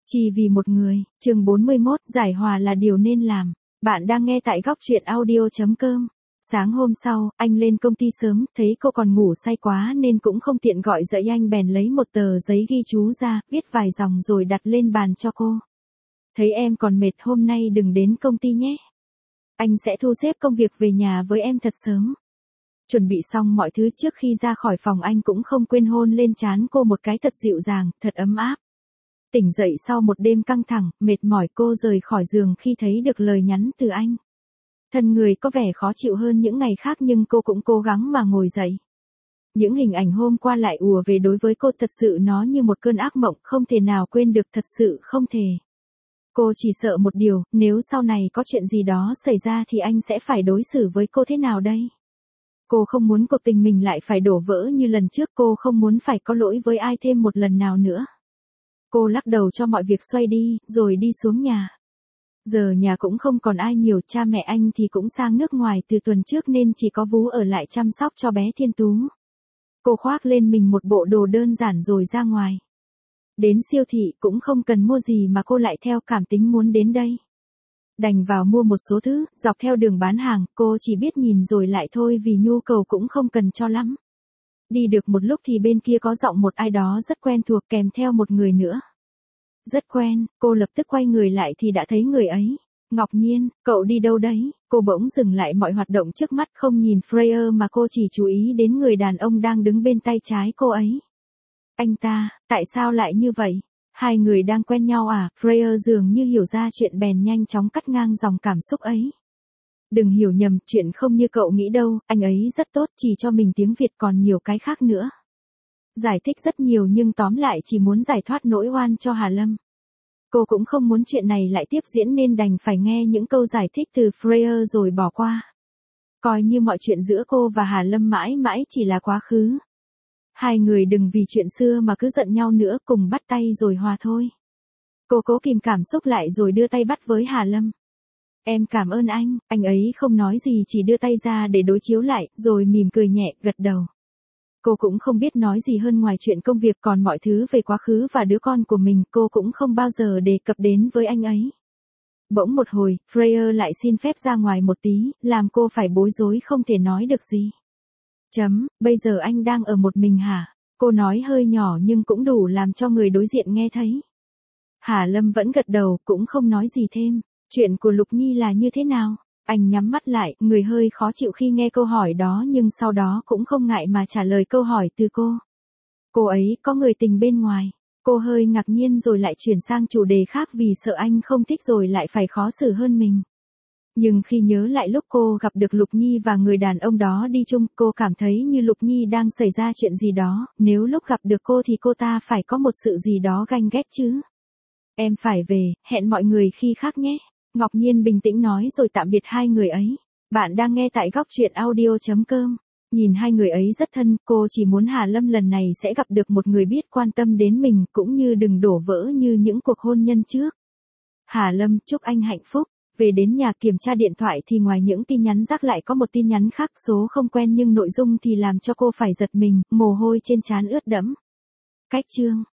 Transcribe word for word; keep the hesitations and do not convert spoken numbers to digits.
Chỉ vì một người, chương bốn mươi mốt, giải hòa là điều nên làm. Bạn đang nghe tại góc truyện audio chấm com. Sáng hôm sau, anh lên công ty sớm, thấy cô còn ngủ say quá nên cũng không tiện gọi dậy anh, bèn lấy một tờ giấy ghi chú ra, viết vài dòng rồi đặt lên bàn cho cô. Thấy em còn mệt, hôm nay đừng đến công ty nhé. Anh sẽ thu xếp công việc về nhà với em thật sớm. Chuẩn bị xong mọi thứ trước khi ra khỏi phòng, anh cũng không quên hôn lên trán cô một cái thật dịu dàng, thật ấm áp. Tỉnh dậy sau một đêm căng thẳng, mệt mỏi, cô rời khỏi giường khi thấy được lời nhắn từ anh. Thân người có vẻ khó chịu hơn những ngày khác nhưng cô cũng cố gắng mà ngồi dậy. Những hình ảnh hôm qua lại ùa về, đối với cô thật sự nó như một cơn ác mộng, không thể nào quên được, thật sự không thể. Cô chỉ sợ một điều, nếu sau này có chuyện gì đó xảy ra thì anh sẽ phải đối xử với cô thế nào đây? Cô không muốn cuộc tình mình lại phải đổ vỡ như lần trước, cô không muốn phải có lỗi với ai thêm một lần nào nữa. Cô lắc đầu cho mọi việc xoay đi, rồi đi xuống nhà. Giờ nhà cũng không còn ai nhiều, cha mẹ anh thì cũng sang nước ngoài từ tuần trước nên chỉ có Vú ở lại chăm sóc cho bé Thiên Tú. Cô khoác lên mình một bộ đồ đơn giản rồi ra ngoài. Đến siêu thị cũng không cần mua gì mà cô lại theo cảm tính muốn đến đây. Đành vào mua một số thứ, dọc theo đường bán hàng, cô chỉ biết nhìn rồi lại thôi vì nhu cầu cũng không cần cho lắm. Đi được một lúc thì bên kia có giọng một ai đó rất quen thuộc kèm theo một người nữa. Rất quen, cô lập tức quay người lại thì đã thấy người ấy. Ngọc Nhiên, cậu đi đâu đấy? Cô bỗng dừng lại mọi hoạt động trước mắt, không nhìn Freya mà cô chỉ chú ý đến người đàn ông đang đứng bên tay trái cô ấy. Anh ta, tại sao lại như vậy? Hai người đang quen nhau à? Freya dường như hiểu ra chuyện bèn nhanh chóng cắt ngang dòng cảm xúc ấy. Đừng hiểu nhầm, chuyện không như cậu nghĩ đâu, anh ấy rất tốt, chỉ cho mình tiếng Việt còn nhiều cái khác nữa. Giải thích rất nhiều nhưng tóm lại chỉ muốn giải thoát nỗi oan cho Hà Lâm. Cô cũng không muốn chuyện này lại tiếp diễn nên đành phải nghe những câu giải thích từ Freya rồi bỏ qua. Coi như mọi chuyện giữa cô và Hà Lâm mãi mãi chỉ là quá khứ. Hai người đừng vì chuyện xưa mà cứ giận nhau nữa, cùng bắt tay rồi hòa thôi. Cô cố kìm cảm xúc lại rồi đưa tay bắt với Hà Lâm. Em cảm ơn anh, anh ấy không nói gì, chỉ đưa tay ra để đối chiếu lại, rồi mỉm cười nhẹ, gật đầu. Cô cũng không biết nói gì hơn ngoài chuyện công việc, còn mọi thứ về quá khứ và đứa con của mình cô cũng không bao giờ đề cập đến với anh ấy. Bỗng một hồi, Freya lại xin phép ra ngoài một tí, làm cô phải bối rối không thể nói được gì. Chấm, bây giờ anh đang ở một mình hả? Cô nói hơi nhỏ nhưng cũng đủ làm cho người đối diện nghe thấy. Hà Lâm vẫn gật đầu, cũng không nói gì thêm. Chuyện của Lục Nhi là như thế nào? Anh nhắm mắt lại, người hơi khó chịu khi nghe câu hỏi đó nhưng sau đó cũng không ngại mà trả lời câu hỏi từ cô. Cô ấy có người tình bên ngoài. Cô hơi ngạc nhiên rồi lại chuyển sang chủ đề khác vì sợ anh không thích rồi lại phải khó xử hơn mình. Nhưng khi nhớ lại lúc cô gặp được Lục Nhi và người đàn ông đó đi chung, cô cảm thấy như Lục Nhi đang xảy ra chuyện gì đó, nếu lúc gặp được cô thì cô ta phải có một sự gì đó ganh ghét chứ. Em phải về, hẹn mọi người khi khác nhé. Ngọc Nhiên bình tĩnh nói rồi tạm biệt hai người ấy. Bạn đang nghe tại góc truyện audio chấm com. Nhìn hai người ấy rất thân, cô chỉ muốn Hà Lâm lần này sẽ gặp được một người biết quan tâm đến mình cũng như đừng đổ vỡ như những cuộc hôn nhân trước. Hà Lâm, chúc anh hạnh phúc. Về đến nhà kiểm tra điện thoại thì ngoài những tin nhắn rác lại có một tin nhắn khác, số không quen nhưng nội dung thì làm cho cô phải giật mình, mồ hôi trên trán ướt đẫm. Cách chương.